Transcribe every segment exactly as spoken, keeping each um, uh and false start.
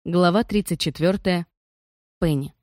Глава тридцать четвёртая. Пенни.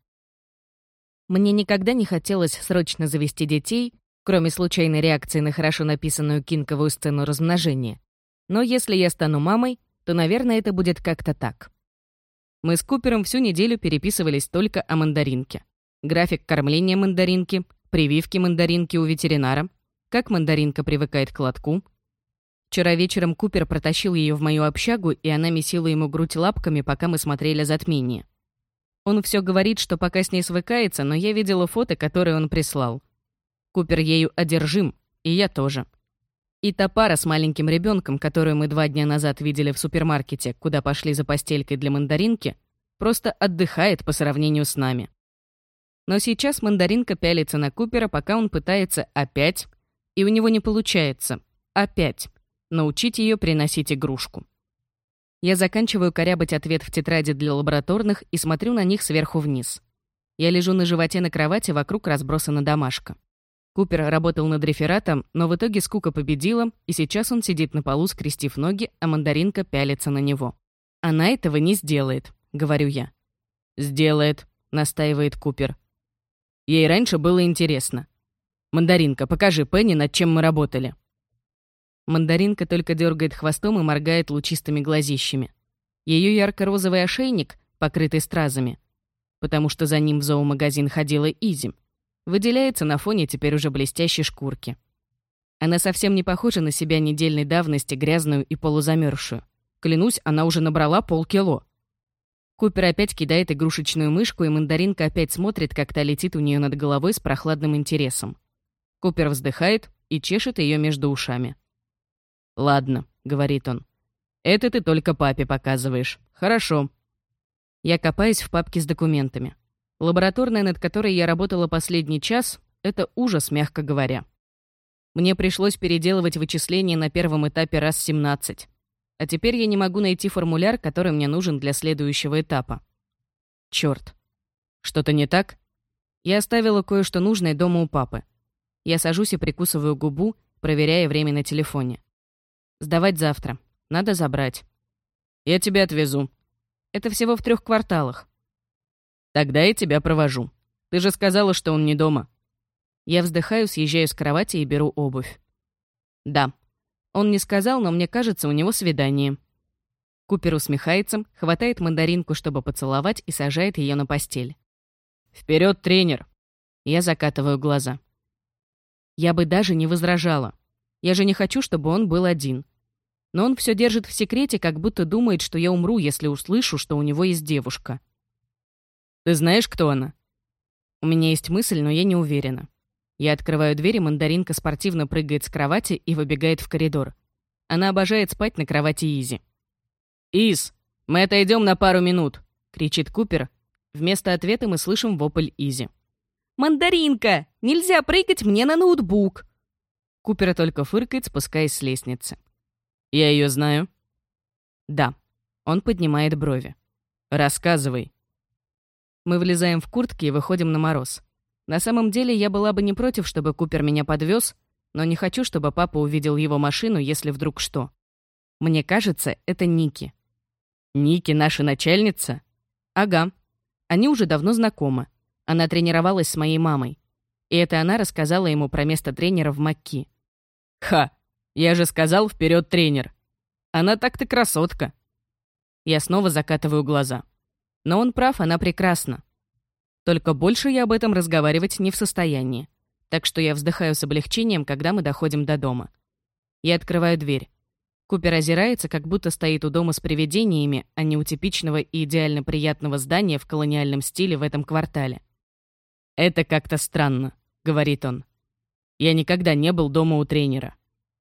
Мне никогда не хотелось срочно завести детей, кроме случайной реакции на хорошо написанную кинковую сцену размножения. Но если я стану мамой, то, наверное, это будет как-то так. Мы с Купером всю неделю переписывались только о мандаринке. График кормления мандаринки, прививки мандаринки у ветеринара, как мандаринка привыкает к лотку. Вчера вечером Купер протащил ее в мою общагу, и она месила ему грудь лапками, пока мы смотрели «Затмение». Он все говорит, что пока с ней свыкается, но я видела фото, которое он прислал. Купер ею одержим, и я тоже. И та пара с маленьким ребенком, которую мы два дня назад видели в супермаркете, куда пошли за постелькой для мандаринки, просто отдыхает по сравнению с нами. Но сейчас мандаринка пялится на Купера, пока он пытается опять, и у него не получается, опять, научить ее приносить игрушку. Я заканчиваю корябать ответ в тетради для лабораторных и смотрю на них сверху вниз. Я лежу на животе на кровати, вокруг разбросана домашка. Купер работал над рефератом, но в итоге скука победила, и сейчас он сидит на полу, скрестив ноги, а мандаринка пялится на него. «Она этого не сделает», — говорю я. «Сделает», — настаивает Купер. Ей раньше было интересно. «Мандаринка, покажи Пенни, над чем мы работали». Мандаринка только дергает хвостом и моргает лучистыми глазищами. Ее ярко-розовый ошейник, покрытый стразами, потому что за ним в зоомагазин ходила Изи, выделяется на фоне теперь уже блестящей шкурки. Она совсем не похожа на себя недельной давности, грязную и полузамерзшую. Клянусь, она уже набрала полкило. Купер опять кидает игрушечную мышку, и мандаринка опять смотрит, как та летит у нее над головой с прохладным интересом. Купер вздыхает и чешет ее между ушами. «Ладно», — говорит он. «Это ты только папе показываешь. Хорошо». Я копаюсь в папке с документами. Лабораторная, над которой я работала последний час, — это ужас, мягко говоря. Мне пришлось переделывать вычисления на первом этапе раз семнадцать. А теперь я не могу найти формуляр, который мне нужен для следующего этапа. Черт. Что-то не так? Я оставила кое-что нужное дома у папы. Я сажусь и прикусываю губу, проверяя время на телефоне. Сдавать завтра. Надо забрать. Я тебя отвезу. Это всего в трех кварталах. Тогда я тебя провожу. Ты же сказала, что он не дома. Я вздыхаю, съезжаю с кровати и беру обувь. Да. Он не сказал, но мне кажется, у него свидание. Купер усмехается, хватает мандаринку, чтобы поцеловать, и сажает ее на постель. Вперед, тренер! Я закатываю глаза. Я бы даже не возражала. Я же не хочу, чтобы он был один. Но он все держит в секрете, как будто думает, что я умру, если услышу, что у него есть девушка. Ты знаешь, кто она? У меня есть мысль, но я не уверена. Я открываю дверь, и мандаринка спортивно прыгает с кровати и выбегает в коридор. Она обожает спать на кровати Изи. «Из, мы отойдем на пару минут!» — кричит Купер. Вместо ответа мы слышим вопль Изи. «Мандаринка! Нельзя прыгать мне на ноутбук!» Купер только фыркает, спускаясь с лестницы. «Я ее знаю?» «Да». Он поднимает брови. «Рассказывай». Мы влезаем в куртки и выходим на мороз. На самом деле, я была бы не против, чтобы Купер меня подвез, но не хочу, чтобы папа увидел его машину, если вдруг что. Мне кажется, это Ники. «Ники наша начальница?» «Ага. Они уже давно знакомы. Она тренировалась с моей мамой. И это она рассказала ему про место тренера в МакКи». «Ха! Я же сказал, вперед, тренер! Она так-то красотка!» Я снова закатываю глаза. Но он прав, она прекрасна. Только больше я об этом разговаривать не в состоянии. Так что я вздыхаю с облегчением, когда мы доходим до дома. Я открываю дверь. Купер озирается, как будто стоит у дома с привидениями, а не у типичного и идеально приятного здания в колониальном стиле в этом квартале. «Это как-то странно», — говорит он. «Я никогда не был дома у тренера».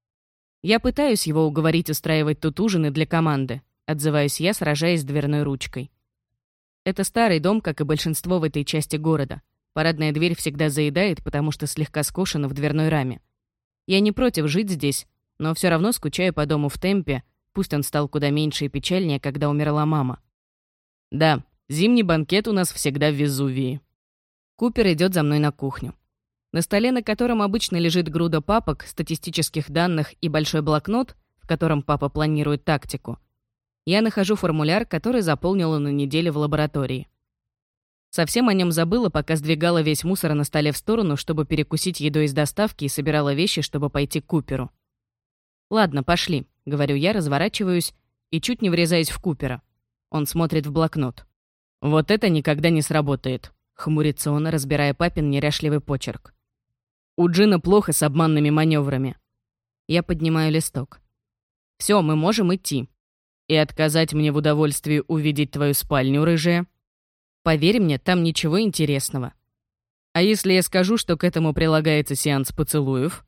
Я пытаюсь его уговорить устраивать тут ужины для команды, отзываюсь я, сражаясь с дверной ручкой. Это старый дом, как и большинство в этой части города. Парадная дверь всегда заедает, потому что слегка скошена в дверной раме. Я не против жить здесь, но все равно скучаю по дому в Темпе, пусть он стал куда меньше и печальнее, когда умерла мама. Да, зимний банкет у нас всегда в Везувии. Купер идет за мной на кухню. На столе, на котором обычно лежит груда папок, статистических данных и большой блокнот, в котором папа планирует тактику, Я нахожу формуляр, который заполнила на неделе в лаборатории. Совсем о нем забыла, пока сдвигала весь мусор на столе в сторону, чтобы перекусить едой из доставки, и собирала вещи, чтобы пойти к Куперу. «Ладно, пошли», — говорю я, разворачиваюсь и чуть не врезаюсь в Купера. Он смотрит в блокнот. «Вот это никогда не сработает», — хмурится он, разбирая папин неряшливый почерк. «У Джина плохо с обманными маневрами». Я поднимаю листок. «Все, мы можем идти. И отказать мне в удовольствии увидеть твою спальню, рыжая? Поверь мне, там ничего интересного. А если я скажу, что к этому прилагается сеанс поцелуев?»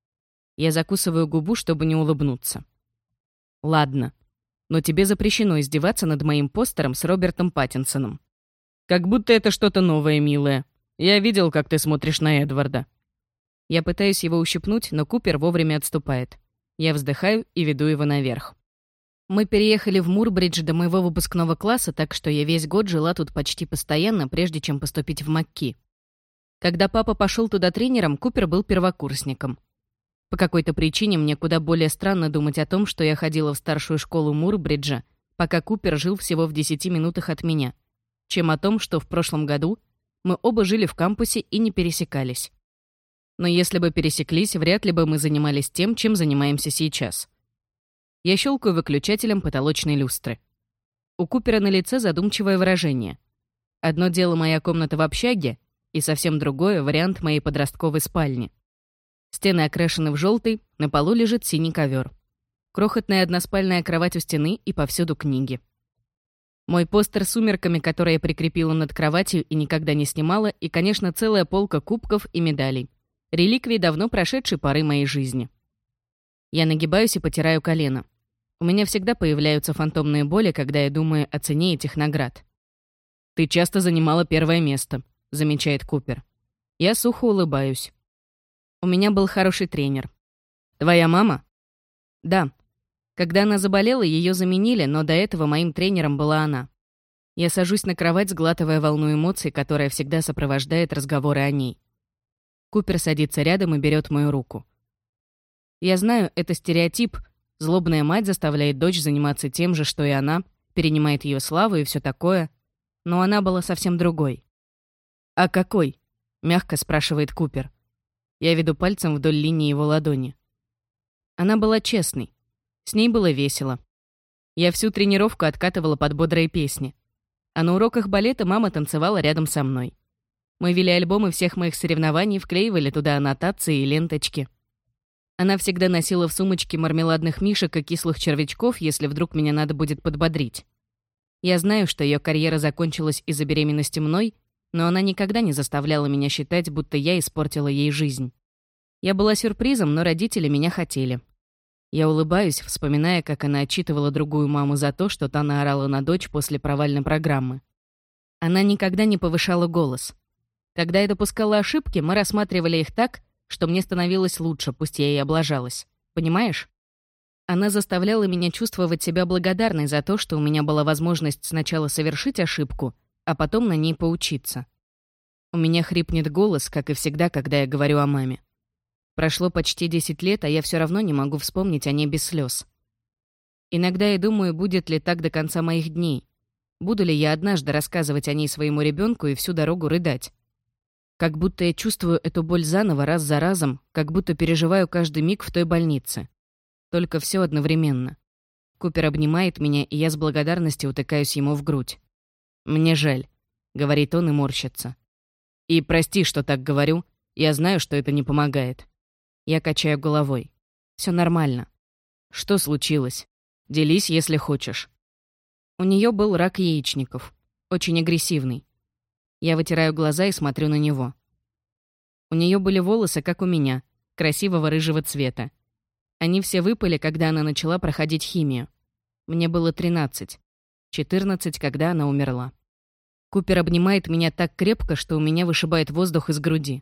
Я закусываю губу, чтобы не улыбнуться. «Ладно, но тебе запрещено издеваться над моим постером с Робертом Паттинсоном. Как будто это что-то новое, милая. Я видел, как ты смотришь на Эдварда». Я пытаюсь его ущипнуть, но Купер вовремя отступает. Я вздыхаю и веду его наверх. Мы переехали в Мурбридж до моего выпускного класса, так что я весь год жила тут почти постоянно, прежде чем поступить в МакКи. Когда папа пошел туда тренером, Купер был первокурсником. По какой-то причине мне куда более странно думать о том, что я ходила в старшую школу Мурбриджа, пока Купер жил всего в десяти минутах от меня, чем о том, что в прошлом году мы оба жили в кампусе и не пересекались. Но если бы пересеклись, вряд ли бы мы занимались тем, чем занимаемся сейчас. Я щелкаю выключателем потолочной люстры. У Купера на лице задумчивое выражение. Одно дело моя комната в общаге, и совсем другое — вариант моей подростковой спальни. Стены окрашены в желтый, на полу лежит синий ковер. Крохотная односпальная кровать у стены и повсюду книги. Мой постер с сумерками, который я прикрепила над кроватью и никогда не снимала, и, конечно, целая полка кубков и медалей. Реликвии давно прошедшей поры моей жизни. Я нагибаюсь и потираю колено. У меня всегда появляются фантомные боли, когда я думаю о цене этих наград. «Ты часто занимала первое место», — замечает Купер. Я сухо улыбаюсь. У меня был хороший тренер. «Твоя мама?» «Да. Когда она заболела, ее заменили, но до этого моим тренером была она». Я сажусь на кровать, сглатывая волну эмоций, которая всегда сопровождает разговоры о ней. Купер садится рядом и берет мою руку. Я знаю, это стереотип. Злобная мать заставляет дочь заниматься тем же, что и она, перенимает ее славу и все такое. Но она была совсем другой. «А какой?» — мягко спрашивает Купер. Я веду пальцем вдоль линии его ладони. Она была честной. С ней было весело. Я всю тренировку откатывала под бодрые песни. А на уроках балета мама танцевала рядом со мной. Мы вели альбомы всех моих соревнований, вклеивали туда аннотации и ленточки. Она всегда носила в сумочке мармеладных мишек и кислых червячков, если вдруг меня надо будет подбодрить. Я знаю, что ее карьера закончилась из-за беременности мной, но она никогда не заставляла меня считать, будто я испортила ей жизнь. Я была сюрпризом, но родители меня хотели. Я улыбаюсь, вспоминая, как она отчитывала другую маму за то, что та наорала на дочь после провальной программы. Она никогда не повышала голос. Когда я допускала ошибки, мы рассматривали их так, что мне становилось лучше, пусть я и облажалась. Понимаешь? Она заставляла меня чувствовать себя благодарной за то, что у меня была возможность сначала совершить ошибку, а потом на ней поучиться. У меня хрипнет голос, как и всегда, когда я говорю о маме. Прошло почти десять лет, а я все равно не могу вспомнить о ней без слез. Иногда я думаю, будет ли так до конца моих дней. Буду ли я однажды рассказывать о ней своему ребенку и всю дорогу рыдать. Как будто я чувствую эту боль заново, раз за разом, как будто переживаю каждый миг в той больнице. Только все одновременно. Купер обнимает меня, и я с благодарностью утыкаюсь ему в грудь. «Мне жаль», — говорит он и морщится. «И прости, что так говорю. Я знаю, что это не помогает». Я качаю головой. Все нормально. Что случилось? Делись, если хочешь. У нее был рак яичников. Очень агрессивный. Я вытираю глаза и смотрю на него. У нее были волосы, как у меня, красивого рыжего цвета. Они все выпали, когда она начала проходить химию. Мне было тринадцать. четырнадцать, когда она умерла. Купер обнимает меня так крепко, что у меня вышибает воздух из груди.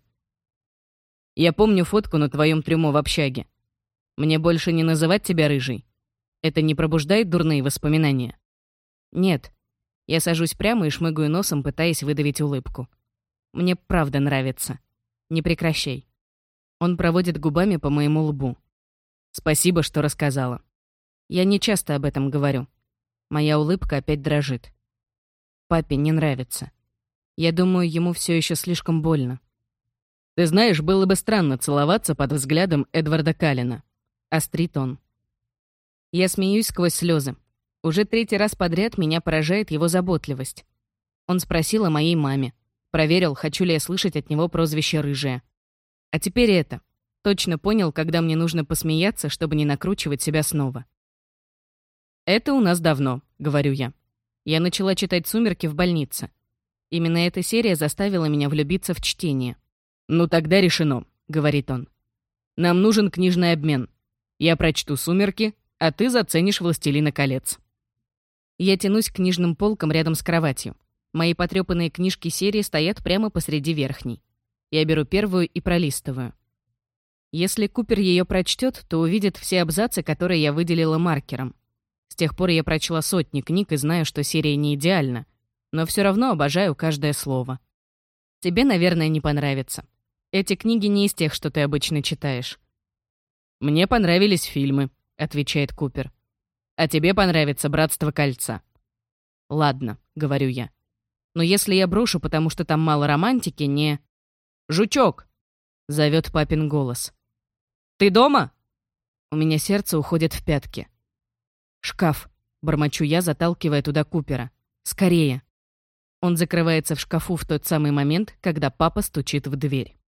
«Я помню фотку на твоем трюмо в общаге. Мне больше не называть тебя рыжей? Это не пробуждает дурные воспоминания?» «Нет». Я сажусь прямо и шмыгаю носом, пытаясь выдавить улыбку. «Мне правда нравится. Не прекращай». Он проводит губами по моему лбу. «Спасибо, что рассказала. Я не часто об этом говорю. Моя улыбка опять дрожит. Папе не нравится. Я думаю, ему все еще слишком больно. «Ты знаешь, было бы странно целоваться под взглядом Эдварда Каллена», — острит он. Я смеюсь сквозь слезы. Уже третий раз подряд меня поражает его заботливость. Он спросил о моей маме. Проверил, хочу ли я слышать от него прозвище «рыжая». А теперь это. Точно понял, когда мне нужно посмеяться, чтобы не накручивать себя снова. «Это у нас давно», — говорю я. Я начала читать «Сумерки» в больнице. Именно эта серия заставила меня влюбиться в чтение. «Ну тогда решено», — говорит он. «Нам нужен книжный обмен. Я прочту «Сумерки», а ты заценишь «Властелина колец». Я тянусь к книжным полкам рядом с кроватью. Мои потрёпанные книжки серии стоят прямо посреди верхней. Я беру первую и пролистываю. Если Купер ее прочтет, то увидит все абзацы, которые я выделила маркером. С тех пор я прочла сотни книг и знаю, что серия не идеальна, но все равно обожаю каждое слово. Тебе, наверное, не понравится. Эти книги не из тех, что ты обычно читаешь. «Мне понравились фильмы», — отвечает Купер. «А тебе понравится «Братство кольца». «Ладно», — говорю я. «Но если я брошу, потому что там мало романтики, не...» «Жучок!» — зовет папин голос. «Ты дома?» У меня сердце уходит в пятки. «Шкаф», — бормочу я, заталкивая туда Купера. «Скорее!» Он закрывается в шкафу в тот самый момент, когда папа стучит в дверь.